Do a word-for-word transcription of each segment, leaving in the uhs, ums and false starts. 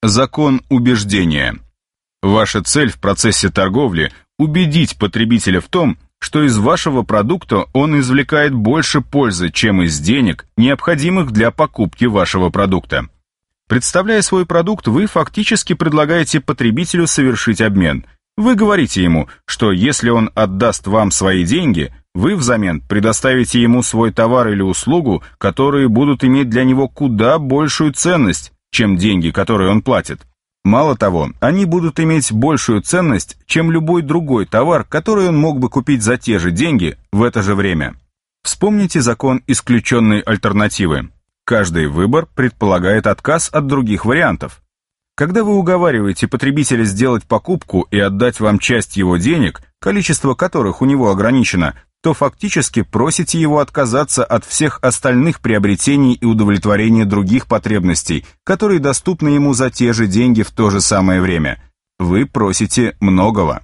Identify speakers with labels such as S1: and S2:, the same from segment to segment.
S1: Закон убеждения. Ваша цель в процессе торговли – убедить потребителя в том, что из вашего продукта он извлекает больше пользы, чем из денег, необходимых для покупки вашего продукта. Представляя свой продукт, вы фактически предлагаете потребителю совершить обмен. Вы говорите ему, что если он отдаст вам свои деньги, вы взамен предоставите ему свой товар или услугу, которые будут иметь для него куда большую ценность, чем деньги, которые он платит. Мало того, они будут иметь большую ценность, чем любой другой товар, который он мог бы купить за те же деньги в это же время. Вспомните закон исключенной альтернативы. Каждый выбор предполагает отказ от других вариантов. Когда вы уговариваете потребителя сделать покупку и отдать вам часть его денег, количество которых у него ограничено, то фактически просите его отказаться от всех остальных приобретений и удовлетворения других потребностей, которые доступны ему за те же деньги в то же самое время. Вы просите многого.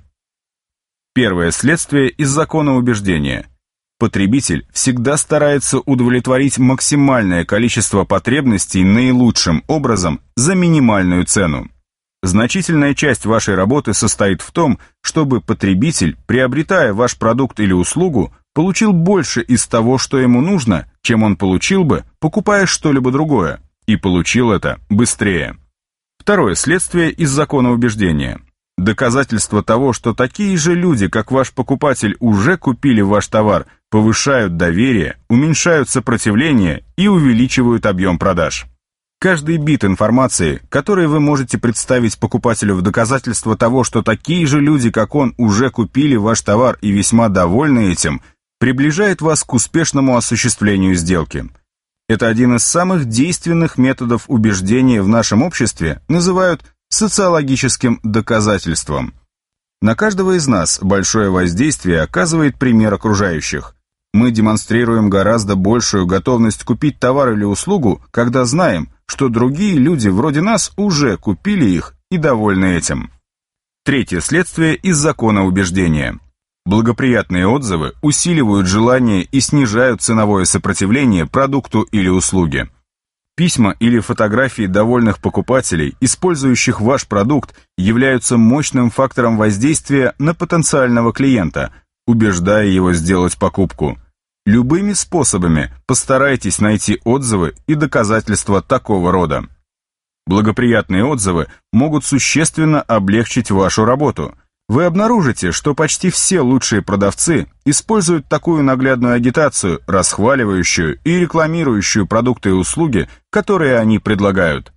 S1: Первое следствие из закона убеждения. Потребитель всегда старается удовлетворить максимальное количество потребностей наилучшим образом за минимальную цену. Значительная часть вашей работы состоит в том, чтобы потребитель, приобретая ваш продукт или услугу, получил больше из того, что ему нужно, чем он получил бы, покупая что-либо другое, и получил это быстрее. Второе следствие из закона убеждения. Доказательство того, что такие же люди, как ваш покупатель, уже купили ваш товар, повышают доверие, уменьшают сопротивление и увеличивают объем продаж. Каждый бит информации, который вы можете представить покупателю в доказательство того, что такие же люди, как он, уже купили ваш товар и весьма довольны этим, приближает вас к успешному осуществлению сделки. Это один из самых действенных методов убеждения в нашем обществе, называют социологическим доказательством. На каждого из нас большое воздействие оказывает пример окружающих. Мы демонстрируем гораздо большую готовность купить товар или услугу, когда знаем, что другие люди вроде нас уже купили их и довольны этим. Третье следствие из закона убеждения. Благоприятные отзывы усиливают желание и снижают ценовое сопротивление продукту или услуге. Письма или фотографии довольных покупателей, использующих ваш продукт, являются мощным фактором воздействия на потенциального клиента, убеждая его сделать покупку. Любыми способами постарайтесь найти отзывы и доказательства такого рода. Благоприятные отзывы могут существенно облегчить вашу работу. Вы обнаружите, что почти все лучшие продавцы используют такую наглядную агитацию, расхваливающую и рекламирующую продукты и услуги, которые они предлагают.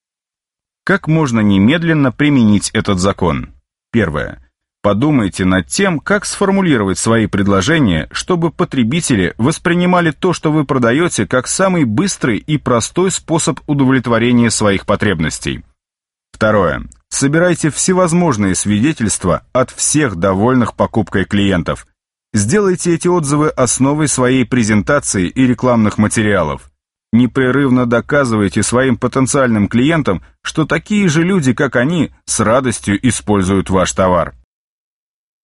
S1: Как можно немедленно применить этот закон? Первое. Подумайте над тем, как сформулировать свои предложения, чтобы потребители воспринимали то, что вы продаете, как самый быстрый и простой способ удовлетворения своих потребностей. Второе. Собирайте всевозможные свидетельства от всех довольных покупкой клиентов. Сделайте эти отзывы основой своей презентации и рекламных материалов. Непрерывно доказывайте своим потенциальным клиентам, что такие же люди, как они, с радостью используют ваш товар.